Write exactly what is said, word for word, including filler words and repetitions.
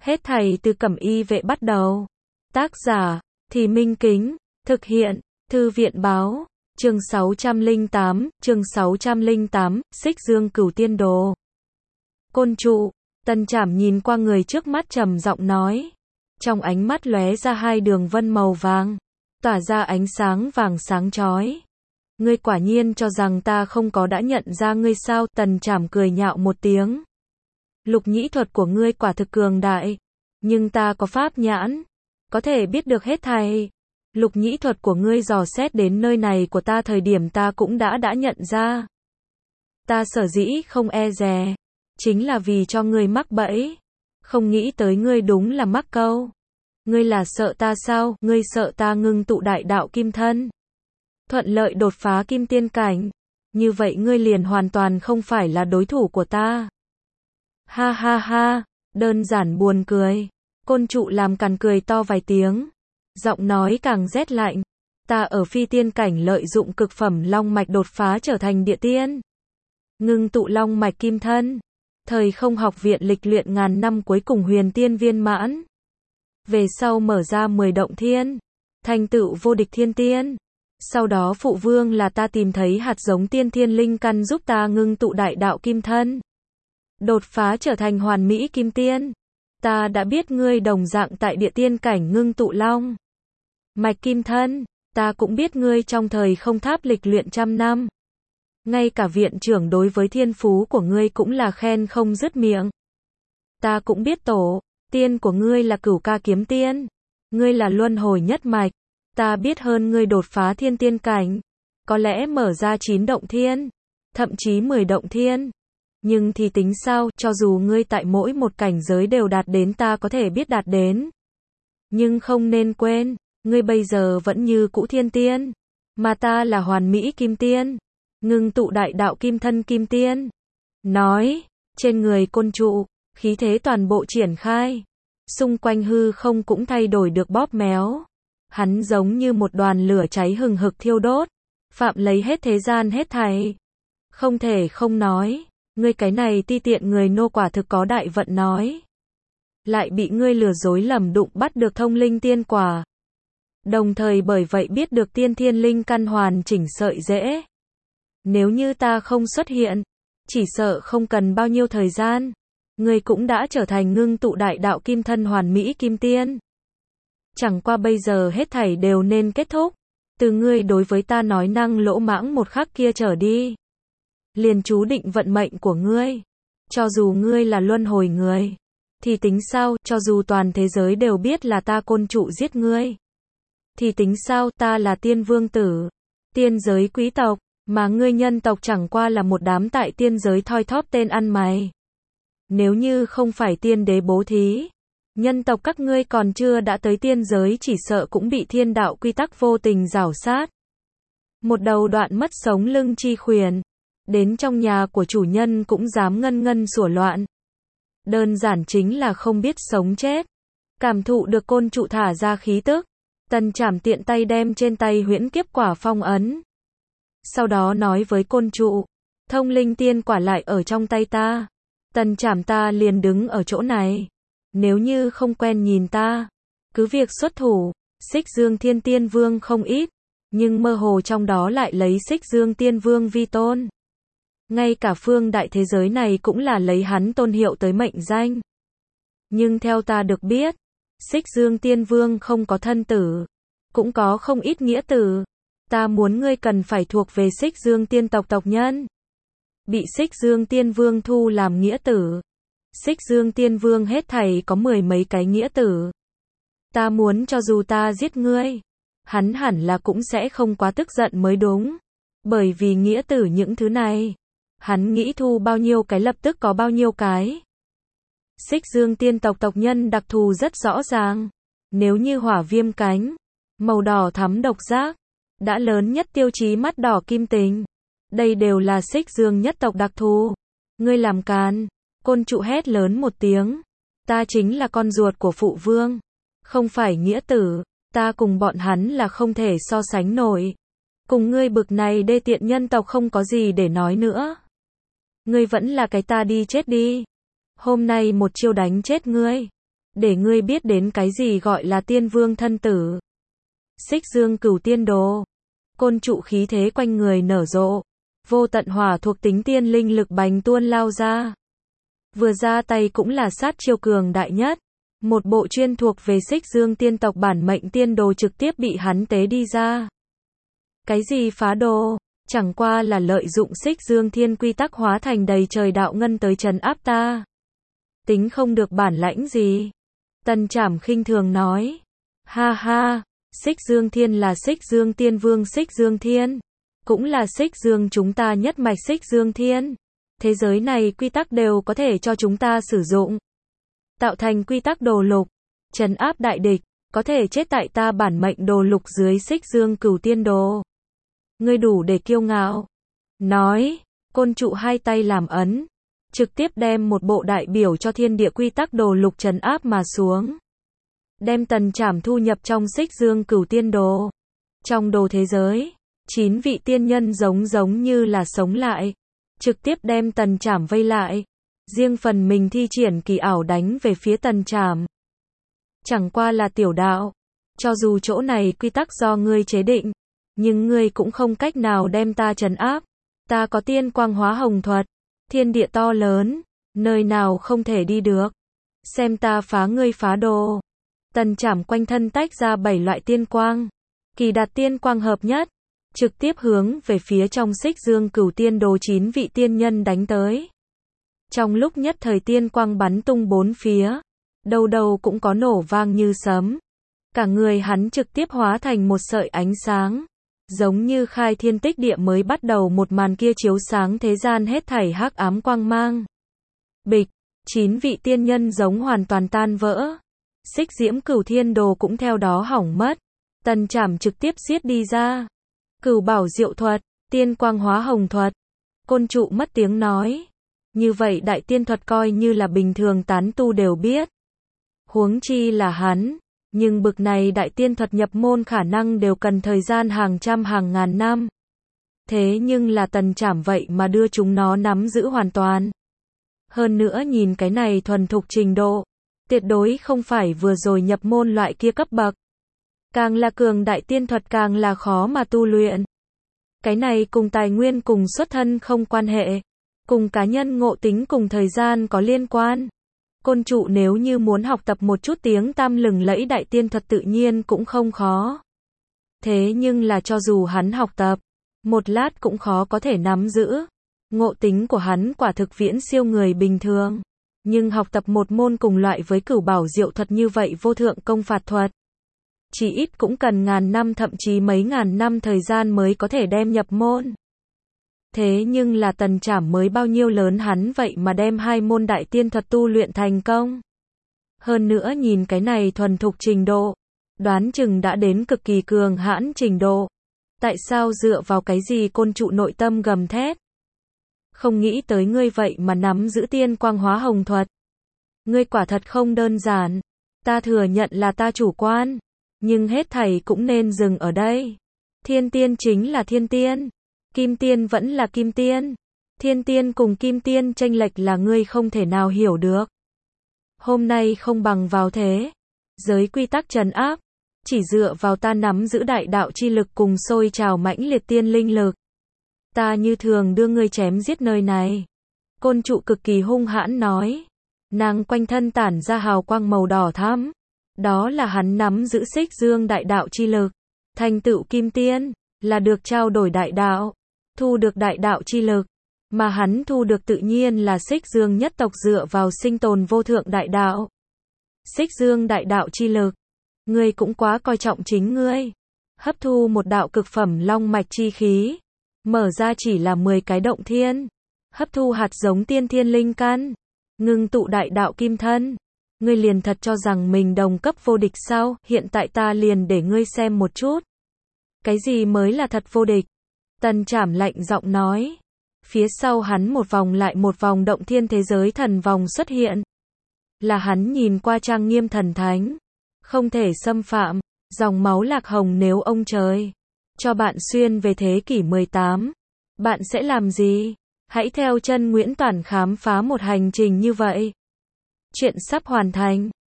Hết thảy từ Cẩm Y vệ bắt đầu. Tác giả, Thì Minh Kính, thực hiện, Thư viện báo, chương sáu trăm lẻ tám, chương sáu trăm lẻ tám, Xích Dương Cửu Tiên Đồ. Côn trụ, Tần Trảm nhìn qua người trước mắt trầm giọng nói. Trong ánh mắt lóe ra hai đường vân màu vàng, tỏa ra ánh sáng vàng sáng chói. Ngươi quả nhiên cho rằng ta không có đã nhận ra ngươi sao? Tần Trảm cười nhạo một tiếng. Lục nhĩ thuật của ngươi quả thực cường đại, nhưng ta có pháp nhãn, có thể biết được hết thảy. Lục nhĩ thuật của ngươi dò xét đến nơi này của ta thời điểm ta cũng đã đã nhận ra. Ta sở dĩ không e dè, chính là vì cho ngươi mắc bẫy. Không nghĩ tới ngươi đúng là mắc câu. Ngươi là sợ ta sao? Ngươi sợ ta ngưng tụ đại đạo kim thân, thuận lợi đột phá kim tiên cảnh. Như vậy ngươi liền hoàn toàn không phải là đối thủ của ta. Ha ha ha, đơn giản buồn cười. Côn trụ làm càn cười to vài tiếng, giọng nói càng rét lạnh. Ta ở phi tiên cảnh lợi dụng cực phẩm long mạch đột phá trở thành địa tiên, ngưng tụ long mạch kim thân. Thời không học viện lịch luyện ngàn năm cuối cùng huyền tiên viên mãn. Về sau mở ra mười động thiên, thành tựu vô địch thiên tiên. Sau đó phụ vương là ta tìm thấy hạt giống tiên thiên linh căn giúp ta ngưng tụ đại đạo kim thân, đột phá trở thành hoàn mỹ kim tiên. Ta đã biết ngươi đồng dạng tại địa tiên cảnh ngưng tụ long mạch kim thân. Ta cũng biết ngươi trong thời không tháp lịch luyện trăm năm. Ngay cả viện trưởng đối với thiên phú của ngươi cũng là khen không dứt miệng. Ta cũng biết tổ tiên của ngươi là Cửu Ca kiếm tiên, ngươi là luân hồi nhất mạch. Ta biết hơn ngươi đột phá thiên tiên cảnh, có lẽ mở ra chín động thiên, thậm chí mười động thiên. Nhưng thì tính sao, cho dù ngươi tại mỗi một cảnh giới đều đạt đến ta có thể biết đạt đến. Nhưng không nên quên, ngươi bây giờ vẫn như cũ thiên tiên, mà ta là hoàn mỹ kim tiên, ngưng tụ đại đạo kim thân kim tiên. Nói, trên người côn trụ, khí thế toàn bộ triển khai. Xung quanh hư không cũng thay đổi được bóp méo. Hắn giống như một đoàn lửa cháy hừng hực thiêu đốt, phạm lấy hết thế gian hết thảy. Không thể không nói, ngươi cái này ti tiện người nô quả thực có đại vận nói. Lại bị ngươi lừa dối lầm đụng bắt được thông linh tiên quả. Đồng thời bởi vậy biết được tiên thiên linh căn hoàn chỉnh sợi rễ. Nếu như ta không xuất hiện, chỉ sợ không cần bao nhiêu thời gian, ngươi cũng đã trở thành ngưng tụ đại đạo kim thân hoàn mỹ kim tiên. Chẳng qua bây giờ hết thảy đều nên kết thúc. Từ ngươi đối với ta nói năng lỗ mãng một khắc kia trở đi, liền chú định vận mệnh của ngươi. Cho dù ngươi là luân hồi người, thì tính sao? Cho dù toàn thế giới đều biết là ta côn trụ giết ngươi, thì tính sao? Ta là tiên vương tử, tiên giới quý tộc, mà ngươi nhân tộc chẳng qua là một đám tại tiên giới thoi thóp tên ăn mày. Nếu như không phải tiên đế bố thí, nhân tộc các ngươi còn chưa đã tới tiên giới chỉ sợ cũng bị thiên đạo quy tắc vô tình rảo sát. Một đầu đoạn mất sống lưng chi khuyển, đến trong nhà của chủ nhân cũng dám ngân ngân sủa loạn. Đơn giản chính là không biết sống chết. Cảm thụ được côn trụ thả ra khí tức, Tần Trảm tiện tay đem trên tay huyễn kiếp quả phong ấn. Sau đó nói với côn trụ, thông linh tiên quả lại ở trong tay ta. Tần Trảm ta liền đứng ở chỗ này. Nếu như không quen nhìn ta, cứ việc xuất thủ. Xích Dương Thiên Tiên Vương không ít, nhưng mơ hồ trong đó lại lấy Xích Dương Tiên Vương vi tôn. Ngay cả phương đại thế giới này cũng là lấy hắn tôn hiệu tới mệnh danh. Nhưng theo ta được biết, Xích Dương Tiên Vương không có thân tử, cũng có không ít nghĩa tử. Ta muốn ngươi cần phải thuộc về Xích Dương Tiên tộc tộc nhân, bị Xích Dương Tiên Vương thu làm nghĩa tử. Xích Dương Tiên Vương hết thảy có mười mấy cái nghĩa tử. Ta muốn cho dù ta giết ngươi, hắn hẳn là cũng sẽ không quá tức giận mới đúng. Bởi vì nghĩa tử những thứ này, hắn nghĩ thu bao nhiêu cái lập tức có bao nhiêu cái. Xích Dương Tiên tộc tộc nhân đặc thù rất rõ ràng. Nếu như hỏa viêm cánh, màu đỏ thắm độc giác, đã lớn nhất tiêu chí mắt đỏ kim tình. Đây đều là Xích Dương nhất tộc đặc thù. Ngươi làm càn. Côn trụ hét lớn một tiếng. Ta chính là con ruột của phụ vương, không phải nghĩa tử. Ta cùng bọn hắn là không thể so sánh nổi. Cùng ngươi bực này đê tiện nhân tộc không có gì để nói nữa. Ngươi vẫn là cái ta đi chết đi. Hôm nay một chiêu đánh chết ngươi. để ngươi biết đến cái gì gọi là tiên vương thân tử. Xích Dương Cửu Tiên Đồ. Côn trụ khí thế quanh người nở rộ, vô tận hỏa thuộc tính tiên linh lực bành tuôn lao ra. Vừa ra tay cũng là sát chiêu cường đại nhất. Một bộ chuyên thuộc về Xích Dương tiên tộc bản mệnh tiên đồ trực tiếp bị hắn tế đi ra. Cái gì phá đồ? Chẳng qua là lợi dụng Xích Dương thiên quy tắc hóa thành đầy trời đạo ngân tới trấn áp ta. Tính không được bản lãnh gì. Tần Trảm khinh thường nói. Ha ha, Xích Dương thiên là Xích Dương tiên vương Xích Dương thiên. Cũng là Xích Dương chúng ta nhất mạch Xích Dương thiên. Thế giới này quy tắc đều có thể cho chúng ta sử dụng. Tạo thành quy tắc đồ lục, trấn áp đại địch, có thể chết tại ta bản mệnh đồ lục dưới Xích Dương Cửu Tiên Đồ. Ngươi đủ để kiêu ngạo. Nói, côn trụ hai tay làm ấn, trực tiếp đem một bộ đại biểu cho thiên địa quy tắc đồ lục trấn áp mà xuống. Đem Tần Trảm thu nhập trong Xích Dương Cửu Tiên Đồ. Trong đồ thế giới, chín vị tiên nhân giống giống như là sống lại, trực tiếp đem Tần Trảm vây lại. Riêng phần mình thi triển kỳ ảo đánh về phía Tần Trảm. Chẳng qua là tiểu đạo. Cho dù chỗ này quy tắc do ngươi chế định, nhưng ngươi cũng không cách nào đem ta trấn áp. Ta có tiên quang hóa hồng thuật, thiên địa to lớn, nơi nào không thể đi được. Xem ta phá ngươi phá đồ. Tần Trảm quanh thân tách ra bảy loại tiên quang. Kỳ đạt tiên quang hợp nhất, trực tiếp hướng về phía trong Xích Dương Cửu Tiên Đồ chín vị tiên nhân đánh tới. Trong lúc nhất thời tiên quang bắn tung bốn phía, đâu đâu cũng có nổ vang như sấm. Cả người hắn trực tiếp hóa thành một sợi ánh sáng, giống như khai thiên tích địa mới bắt đầu một màn kia chiếu sáng thế gian hết thảy hắc ám quang mang. Bịch, chín vị tiên nhân giống hoàn toàn tan vỡ. Xích Diễm Cửu Thiên Đồ cũng theo đó hỏng mất. Tần Trảm trực tiếp giết đi ra. Cửu Bảo Diệu Thuật, tiên quang hóa hồng thuật. Côn trụ mất tiếng nói. Như vậy đại tiên thuật coi như là bình thường tán tu đều biết. Huống chi là hắn, nhưng bực này đại tiên thuật nhập môn khả năng đều cần thời gian hàng trăm hàng ngàn năm. Thế nhưng là Tần Trảm vậy mà đưa chúng nó nắm giữ hoàn toàn. Hơn nữa nhìn cái này thuần thục trình độ, tuyệt đối không phải vừa rồi nhập môn loại kia cấp bậc. Càng là cường đại tiên thuật càng là khó mà tu luyện. Cái này cùng tài nguyên cùng xuất thân không quan hệ. Cùng cá nhân ngộ tính cùng thời gian có liên quan. Côn trụ nếu như muốn học tập một chút tiếng tăm lừng lẫy đại tiên thuật tự nhiên cũng không khó. Thế nhưng là cho dù hắn học tập, một lát cũng khó có thể nắm giữ. Ngộ tính của hắn quả thực viễn siêu người bình thường. Nhưng học tập một môn cùng loại với Cửu Bảo Diệu Thuật như vậy vô thượng công phạt thuật, chỉ ít cũng cần ngàn năm thậm chí mấy ngàn năm thời gian mới có thể đem nhập môn. Thế nhưng là Tần Trảm mới bao nhiêu lớn hắn vậy mà đem hai môn đại tiên thuật tu luyện thành công. Hơn nữa nhìn cái này thuần thục trình độ, đoán chừng đã đến cực kỳ cường hãn trình độ. Tại sao dựa vào cái gì côn trụ nội tâm gầm thét? Không nghĩ tới ngươi vậy mà nắm giữ tiên quang hóa hồng thuật. Ngươi quả thật không đơn giản. Ta thừa nhận là ta chủ quan. Nhưng hết thảy cũng nên dừng ở đây. Thiên tiên chính là thiên tiên. Kim tiên vẫn là kim tiên. Thiên tiên cùng kim tiên chênh lệch là ngươi không thể nào hiểu được. Hôm nay không bằng vào thế. Giới quy tắc trấn áp. Chỉ dựa vào ta nắm giữ đại đạo chi lực cùng sôi trào mãnh liệt tiên linh lực. Ta như thường đưa ngươi chém giết nơi này. Côn trụ cực kỳ hung hãn nói. Nàng quanh thân tản ra hào quang màu đỏ thắm. Đó là hắn nắm giữ Xích Dương đại đạo chi lực. Thành tựu kim tiên, là được trao đổi đại đạo. Thu được đại đạo chi lực. Mà hắn thu được tự nhiên là Xích Dương nhất tộc dựa vào sinh tồn vô thượng đại đạo. Xích Dương đại đạo chi lực. Ngươi cũng quá coi trọng chính ngươi. Hấp thu một đạo cực phẩm long mạch chi khí. Mở ra chỉ là mười cái động thiên. Hấp thu hạt giống tiên thiên linh căn. Ngưng tụ đại đạo kim thân. Ngươi liền thật cho rằng mình đồng cấp vô địch sao? Hiện tại ta liền để ngươi xem một chút. Cái gì mới là thật vô địch? Tần Trảm lạnh giọng nói. Phía sau hắn một vòng lại một vòng động thiên thế giới thần vòng xuất hiện. Là hắn nhìn qua trang nghiêm thần thánh. Không thể xâm phạm. Dòng máu lạc hồng nếu ông trời cho bạn xuyên về thế kỷ mười tám. Bạn sẽ làm gì? Hãy theo chân Nguyễn Toản khám phá một hành trình như vậy. Chuyện sắp hoàn thành.